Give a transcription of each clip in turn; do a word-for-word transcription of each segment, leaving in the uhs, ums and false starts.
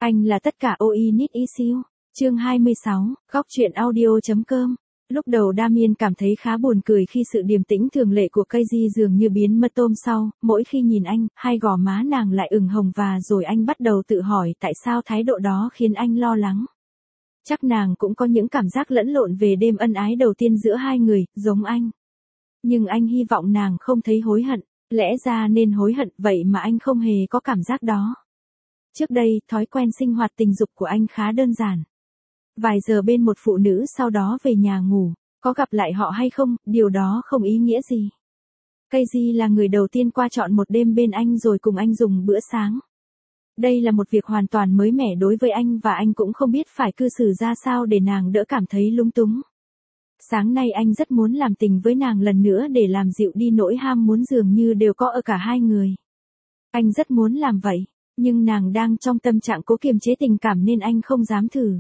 Anh là tất cả ôi need issue. Chương hai mươi sáu, góc truyện audio.com. Lúc đầu Damien cảm thấy khá buồn cười khi sự điềm tĩnh thường lệ của Casey dường như biến mất tôm sau, mỗi khi nhìn anh, hai gò má nàng lại ửng hồng và rồi anh bắt đầu tự hỏi tại sao thái độ đó khiến anh lo lắng. Chắc nàng cũng có những cảm giác lẫn lộn về đêm ân ái đầu tiên giữa hai người, giống anh. Nhưng anh hy vọng nàng không thấy hối hận, lẽ ra nên hối hận vậy mà anh không hề có cảm giác đó. Trước đây, thói quen sinh hoạt tình dục của anh khá đơn giản. Vài giờ bên một phụ nữ sau đó về nhà ngủ, có gặp lại họ hay không, điều đó không ý nghĩa gì. Casey là người đầu tiên qua trọn một đêm bên anh rồi cùng anh dùng bữa sáng. Đây là một việc hoàn toàn mới mẻ đối với anh và anh cũng không biết phải cư xử ra sao để nàng đỡ cảm thấy lúng túng. Sáng nay anh rất muốn làm tình với nàng lần nữa để làm dịu đi nỗi ham muốn dường như đều có ở cả hai người. Anh rất muốn làm vậy, nhưng nàng đang trong tâm trạng cố kiềm chế tình cảm nên anh không dám thử.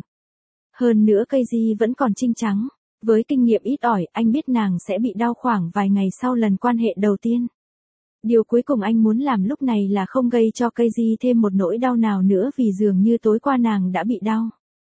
Hơn nữa Casey vẫn còn trinh trắng, với kinh nghiệm ít ỏi anh biết nàng sẽ bị đau khoảng vài ngày sau lần quan hệ đầu tiên. Điều cuối cùng anh muốn làm lúc này là không gây cho Casey thêm một nỗi đau nào nữa vì dường như tối qua nàng đã bị đau.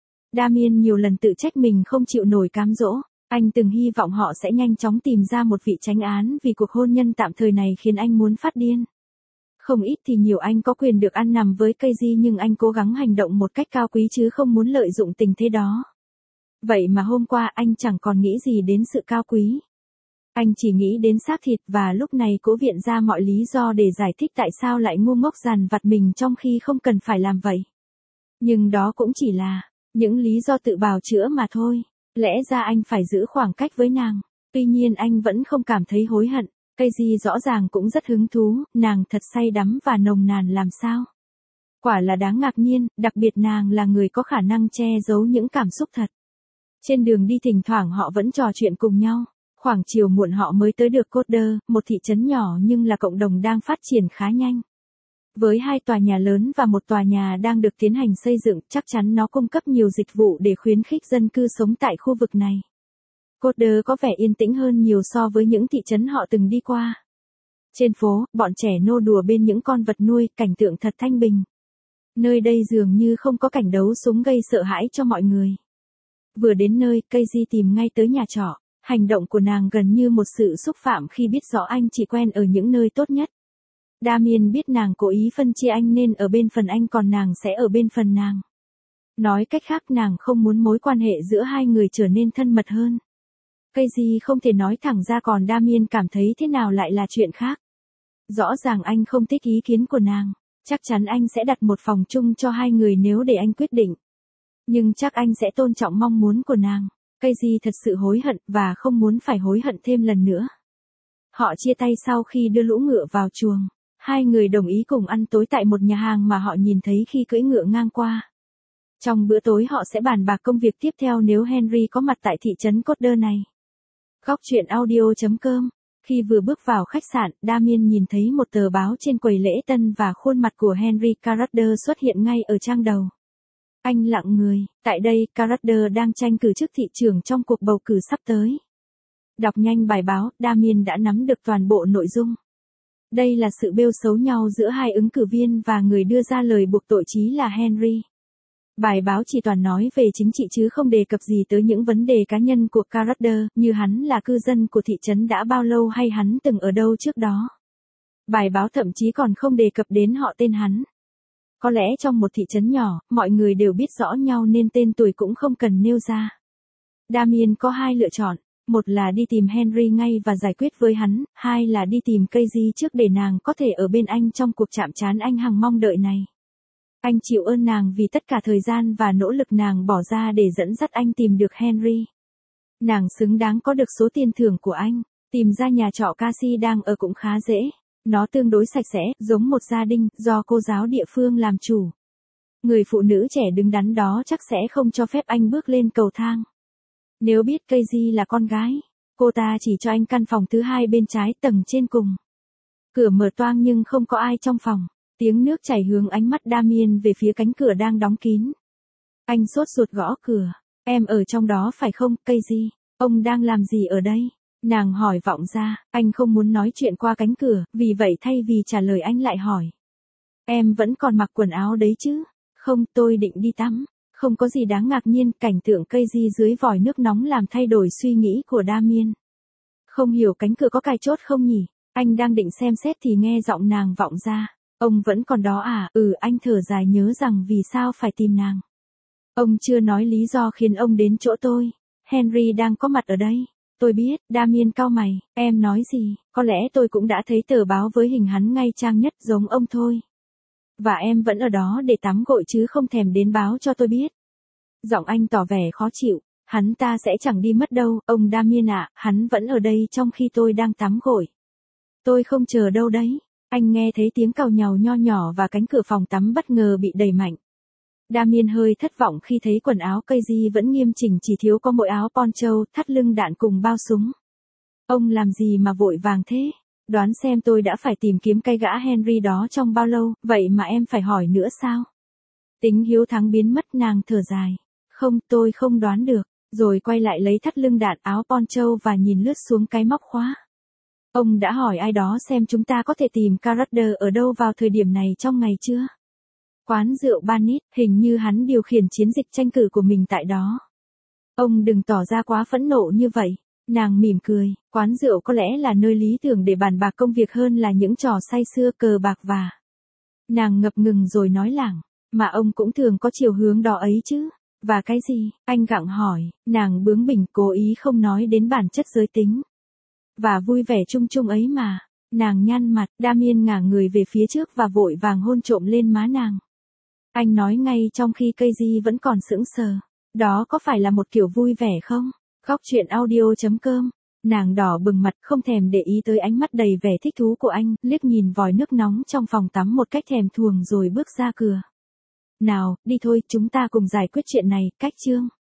Damien nhiều lần tự trách mình không chịu nổi cám dỗ, anh từng hy vọng họ sẽ nhanh chóng tìm ra một vị chánh án vì cuộc hôn nhân tạm thời này khiến anh muốn phát điên. Không ít thì nhiều anh có quyền được ăn nằm với Casey nhưng anh cố gắng hành động một cách cao quý chứ không muốn lợi dụng tình thế đó. Vậy mà hôm qua anh chẳng còn nghĩ gì đến sự cao quý. Anh chỉ nghĩ đến xác thịt và lúc này cố viện ra mọi lý do để giải thích tại sao lại ngu ngốc dằn vặt mình trong khi không cần phải làm vậy. Nhưng đó cũng chỉ là những lý do tự bào chữa mà thôi. Lẽ ra anh phải giữ khoảng cách với nàng. Tuy nhiên anh vẫn không cảm thấy hối hận. Casey rõ ràng cũng rất hứng thú, nàng thật say đắm và nồng nàn làm sao. Quả là đáng ngạc nhiên, đặc biệt nàng là người có khả năng che giấu những cảm xúc thật. Trên đường đi thỉnh thoảng họ vẫn trò chuyện cùng nhau. Khoảng chiều muộn họ mới tới được Coder, một thị trấn nhỏ nhưng là cộng đồng đang phát triển khá nhanh. Với hai tòa nhà lớn và một tòa nhà đang được tiến hành xây dựng, chắc chắn nó cung cấp nhiều dịch vụ để khuyến khích dân cư sống tại khu vực này. Coder có vẻ yên tĩnh hơn nhiều so với những thị trấn họ từng đi qua. Trên phố, bọn trẻ nô đùa bên những con vật nuôi, cảnh tượng thật thanh bình. Nơi đây dường như không có cảnh đấu súng gây sợ hãi cho mọi người. Vừa đến nơi, Casey tìm ngay tới nhà trọ. Hành động của nàng gần như một sự xúc phạm khi biết rõ anh chỉ quen ở những nơi tốt nhất. Damien biết nàng cố ý phân chia anh nên ở bên phần anh còn nàng sẽ ở bên phần nàng. Nói cách khác nàng không muốn mối quan hệ giữa hai người trở nên thân mật hơn. Casey không thể nói thẳng ra còn Damien cảm thấy thế nào lại là chuyện khác. Rõ ràng anh không thích ý kiến của nàng. Chắc chắn anh sẽ đặt một phòng chung cho hai người nếu để anh quyết định. Nhưng chắc anh sẽ tôn trọng mong muốn của nàng. Casey thật sự hối hận và không muốn phải hối hận thêm lần nữa. Họ chia tay sau khi đưa lũ ngựa vào chuồng. Hai người đồng ý cùng ăn tối tại một nhà hàng mà họ nhìn thấy khi cưỡi ngựa ngang qua. Trong bữa tối họ sẽ bàn bạc công việc tiếp theo nếu Henry có mặt tại thị trấn Coder này. Góc truyện audio.com. Khi vừa bước vào khách sạn, Damien nhìn thấy một tờ báo trên quầy lễ tân và khuôn mặt của Henry Carruthers xuất hiện ngay ở trang đầu. Anh lặng người, tại đây, Carruthers đang tranh cử chức thị trưởng trong cuộc bầu cử sắp tới. Đọc nhanh bài báo, Damien đã nắm được toàn bộ nội dung. Đây là sự bêu xấu nhau giữa hai ứng cử viên và người đưa ra lời buộc tội chí là Henry. Bài báo chỉ toàn nói về chính trị chứ không đề cập gì tới những vấn đề cá nhân của Carruthers, như hắn là cư dân của thị trấn đã bao lâu hay hắn từng ở đâu trước đó. Bài báo thậm chí còn không đề cập đến họ tên hắn. Có lẽ trong một thị trấn nhỏ, mọi người đều biết rõ nhau nên tên tuổi cũng không cần nêu ra. Damien có hai lựa chọn, một là đi tìm Henry ngay và giải quyết với hắn, hai là đi tìm Casey trước để nàng có thể ở bên anh trong cuộc chạm trán anh hằng mong đợi này. Anh chịu ơn nàng vì tất cả thời gian và nỗ lực nàng bỏ ra để dẫn dắt anh tìm được Henry. Nàng xứng đáng có được số tiền thưởng của anh, tìm ra nhà trọ Casey đang ở cũng khá dễ. Nó tương đối sạch sẽ, giống một gia đình, do cô giáo địa phương làm chủ. Người phụ nữ trẻ đứng đắn đó chắc sẽ không cho phép anh bước lên cầu thang. Nếu biết Casey là con gái, cô ta chỉ cho anh căn phòng thứ hai bên trái tầng trên cùng. Cửa mở toang nhưng không có ai trong phòng. Tiếng nước chảy hướng ánh mắt Damien về phía cánh cửa đang đóng kín. Anh sốt ruột gõ cửa. Em ở trong đó phải không, Casey? Ông đang làm gì ở đây? Nàng hỏi vọng ra, anh không muốn nói chuyện qua cánh cửa, vì vậy thay vì trả lời anh lại hỏi. Em vẫn còn mặc quần áo đấy chứ? Không, tôi định đi tắm. Không có gì đáng ngạc nhiên, cảnh tượng cây di dưới vòi nước nóng làm thay đổi suy nghĩ của Damien. Không hiểu cánh cửa có cài chốt không nhỉ? Anh đang định xem xét thì nghe giọng nàng vọng ra. Ông vẫn còn đó à? Ừ, anh thở dài nhớ rằng vì sao phải tìm nàng. Ông chưa nói lý do khiến ông đến chỗ tôi. Henry đang có mặt ở đây. Tôi biết, Damien cau mày, em nói gì? Có lẽ tôi cũng đã thấy tờ báo với hình hắn ngay trang nhất giống ông thôi. Và em vẫn ở đó để tắm gội chứ không thèm đến báo cho tôi biết. Giọng anh tỏ vẻ khó chịu. Hắn ta sẽ chẳng đi mất đâu, ông Damien ạ, hắn vẫn ở đây trong khi tôi đang tắm gội. Tôi không chờ đâu đấy. Anh nghe thấy tiếng cào nhàu nho nhỏ và cánh cửa phòng tắm bất ngờ bị đẩy mạnh. Damien hơi thất vọng khi thấy quần áo cây di vẫn nghiêm chỉnh, chỉ thiếu có mỗi áo poncho, thắt lưng đạn cùng bao súng. Ông làm gì mà vội vàng thế? Đoán xem tôi đã phải tìm kiếm cái gã Henry đó trong bao lâu, vậy mà em phải hỏi nữa sao? Tính hiếu thắng biến mất, nàng thở dài. Không, tôi không đoán được. Rồi quay lại lấy thắt lưng đạn, áo poncho và nhìn lướt xuống cái móc khóa. Ông đã hỏi ai đó xem chúng ta có thể tìm Carruthers ở đâu vào thời điểm này trong ngày chưa? Quán rượu Barnett, hình như hắn điều khiển chiến dịch tranh cử của mình tại đó. Ông đừng tỏ ra quá phẫn nộ như vậy. Nàng mỉm cười, quán rượu có lẽ là nơi lý tưởng để bàn bạc công việc hơn là những trò say sưa cờ bạc và... Nàng ngập ngừng rồi nói lảng, mà ông cũng thường có chiều hướng đó ấy chứ. Và cái gì? Anh gặng hỏi, nàng bướng bỉnh cố ý không nói đến bản chất giới tính. Và vui vẻ chung chung ấy mà. Nàng nhăn mặt, Damien ngả người về phía trước và vội vàng hôn trộm lên má nàng. Anh nói ngay trong khi cây di vẫn còn sững sờ. Đó có phải là một kiểu vui vẻ không? Góc truyện audio chấm com. Nàng đỏ bừng mặt không thèm để ý tới ánh mắt đầy vẻ thích thú của anh, liếc nhìn vòi nước nóng trong phòng tắm một cách thèm thuồng rồi bước ra cửa. Nào, đi thôi, chúng ta cùng giải quyết chuyện này, cách chương.